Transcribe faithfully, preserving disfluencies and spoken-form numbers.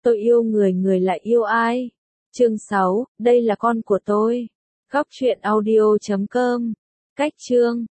Tôi yêu người, người lại yêu ai? Chương sáu, đây là con của tôi. Góc truyện audio chấm com. Cách chương